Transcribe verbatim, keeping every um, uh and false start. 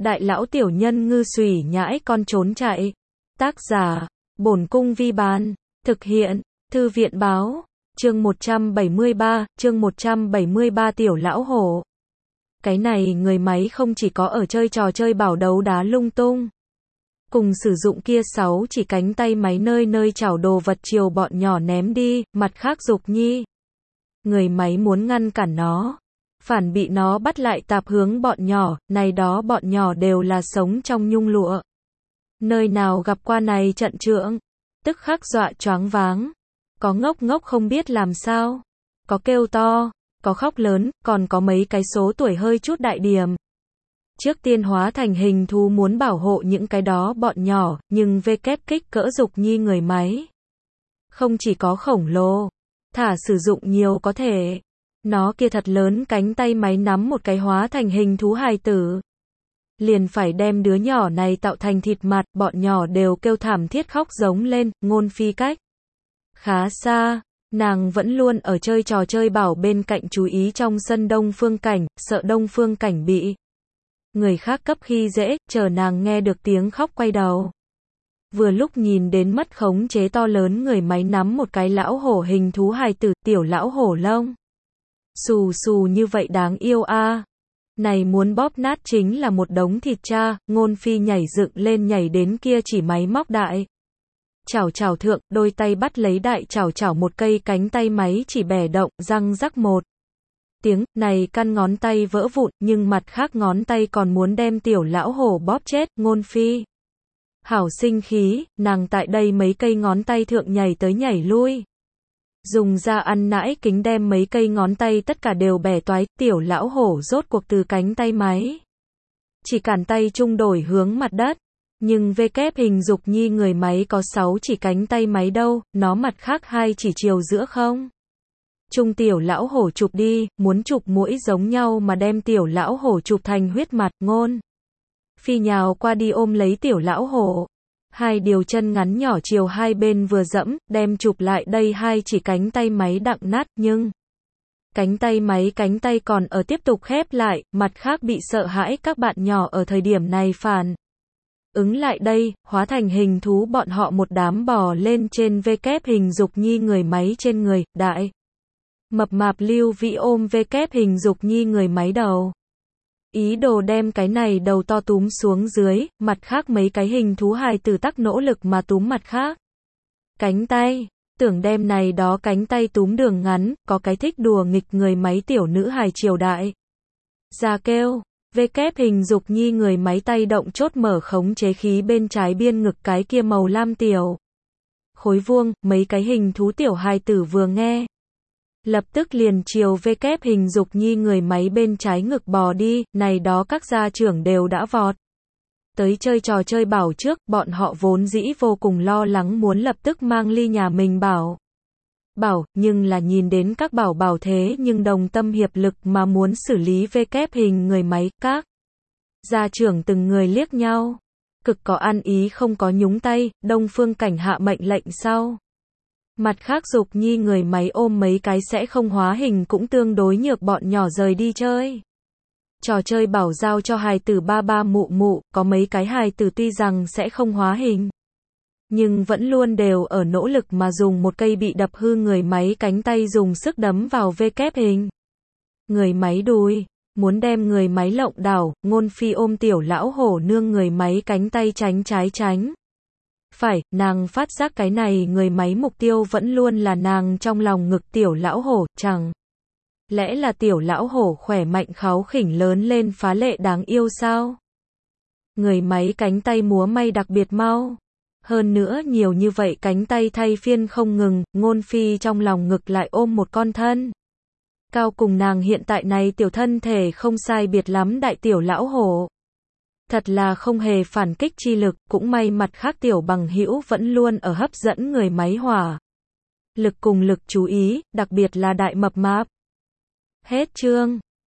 Đại lão tiểu nhân ngư xùy nhãi con trốn chạy. Tác giả, Bổn Cung Vi Bán. Thực hiện, Thư viện Báo. Chương một trăm bảy mươi ba, chương một trăm bảy mươi ba Tiểu lão hổ. Cái này người máy không chỉ có ở chơi trò chơi bảo đấu đá lung tung. Cùng sử dụng kia sáu chỉ cánh tay máy nơi nơi chảo đồ vật chiều bọn nhỏ ném đi, mặt khác Dục Nhi. Người máy muốn ngăn cản nó. Phản bị nó bắt lại tạp hướng bọn nhỏ, này đó bọn nhỏ đều là sống trong nhung lụa. Nơi nào gặp qua này trận trượng, tức khắc dọa choáng váng. Có ngốc ngốc không biết làm sao, có kêu to, có khóc lớn, còn có mấy cái số tuổi hơi chút đại điểm. Trước tiên hóa thành hình thú muốn bảo hộ những cái đó bọn nhỏ, nhưng vê kép kích cỡ Dục Nhi người máy. Không chỉ có khổng lồ, thả sử dụng nhiều có thể. Nó kia thật lớn cánh tay máy nắm một cái hóa thành hình thú hài tử. Liền phải đem đứa nhỏ này tạo thành thịt mặt, bọn nhỏ đều kêu thảm thiết khóc giống lên, Ngôn Phi cách khá xa, nàng vẫn luôn ở chơi trò chơi bảo bên cạnh chú ý trong sân Đông Phương Cảnh, sợ Đông Phương Cảnh bị người khác cấp khi dễ, chờ nàng nghe được tiếng khóc quay đầu. Vừa lúc nhìn đến mất khống chế to lớn người máy nắm một cái lão hổ hình thú hài tử, tiểu lão hổ lông. Xù xù như vậy đáng yêu a. À. Này muốn bóp nát chính là một đống thịt cha, Ngôn Phi nhảy dựng lên nhảy đến kia chỉ máy móc đại. Chảo chảo thượng, đôi tay bắt lấy đại chảo chảo một cây cánh tay máy chỉ bẻ động, răng rắc một tiếng, này căn ngón tay vỡ vụn, nhưng mặt khác ngón tay còn muốn đem tiểu lão hổ bóp chết, Ngôn Phi. Hảo sinh khí, nàng tại đây mấy cây ngón tay thượng nhảy tới nhảy lui. Dùng ra ăn nãi kính đem mấy cây ngón tay tất cả đều bẻ toái, tiểu lão hổ rốt cuộc từ cánh tay máy. Chỉ cản tay trung đổi hướng mặt đất. Nhưng vê kép hình Dục Nhi người máy có sáu chỉ cánh tay máy đâu, nó mặt khác hai chỉ chiều giữa không. Trung tiểu lão hổ chụp đi, muốn chụp mũi giống nhau mà đem tiểu lão hổ chụp thành huyết mặt, Ngôn Phi nhào qua đi ôm lấy tiểu lão hổ. Hai điều chân ngắn nhỏ chiều hai bên vừa dẫm, đem chụp lại đây hai chỉ cánh tay máy đặng nát, nhưng cánh tay máy cánh tay còn ở tiếp tục khép lại, mặt khác bị sợ hãi các bạn nhỏ ở thời điểm này phản ứng lại đây, hóa thành hình thú bọn họ một đám bò lên trên vê kép hình Dục Nhi người máy trên người, đại. Mập mạp Lưu Vĩ ôm vê kép hình Dục Nhi người máy đầu. Ý đồ đem cái này đầu to túm xuống dưới, mặt khác mấy cái hình thú hài tử tắc nỗ lực mà túm mặt khác. Cánh tay, tưởng đem này đó cánh tay túm đường ngắn, có cái thích đùa nghịch người máy tiểu nữ hài triều đại. Ra kêu, vê kép hình Dục Nhi người máy tay động chốt mở khống chế khí bên trái biên ngực cái kia màu lam tiểu. Khối vuông, mấy cái hình thú tiểu hài tử vừa nghe. Lập tức liền chiều vê kép hình Dục Nhi người máy bên trái ngực bò đi, này đó các gia trưởng đều đã vọt. Tới chơi trò chơi bảo trước, bọn họ vốn dĩ vô cùng lo lắng muốn lập tức mang ly nhà mình bảo. Bảo, nhưng là nhìn đến các bảo bảo thế nhưng đồng tâm hiệp lực mà muốn xử lý vê kép hình người máy, các gia trưởng từng người liếc nhau. Cực có ăn ý không có nhúng tay, Đông Phương Cảnh hạ mệnh lệnh sau. Mặt khác Dục Nhi người máy ôm mấy cái sẽ không hóa hình cũng tương đối nhược bọn nhỏ rời đi chơi. Trò chơi bảo giao cho hài tử ba ba mụ mụ, có mấy cái hài tử tuy rằng sẽ không hóa hình. Nhưng vẫn luôn đều ở nỗ lực mà dùng một cây bị đập hư người máy cánh tay dùng sức đấm vào vê kép hình. Người máy đùi, muốn đem người máy lộng đảo, Ngôn Phi ôm tiểu lão hổ nương người máy cánh tay tránh trái tránh. Phải, nàng phát giác cái này người máy mục tiêu vẫn luôn là nàng trong lòng ngực tiểu lão hổ, chẳng lẽ là tiểu lão hổ khỏe mạnh kháu khỉnh lớn lên phá lệ đáng yêu sao? Người máy cánh tay múa may đặc biệt mau. Hơn nữa nhiều như vậy cánh tay thay phiên không ngừng, Ngôn Phi trong lòng ngực lại ôm một con thân. Cao cùng nàng hiện tại này tiểu thân thể không sai biệt lắm đại tiểu lão hổ. Thật là không hề phản kích chi lực, cũng may mặt khác tiểu bằng hữu vẫn luôn ở hấp dẫn người máy hỏa. Lực cùng lực chú ý, đặc biệt là đại mập mạp. Hết chương.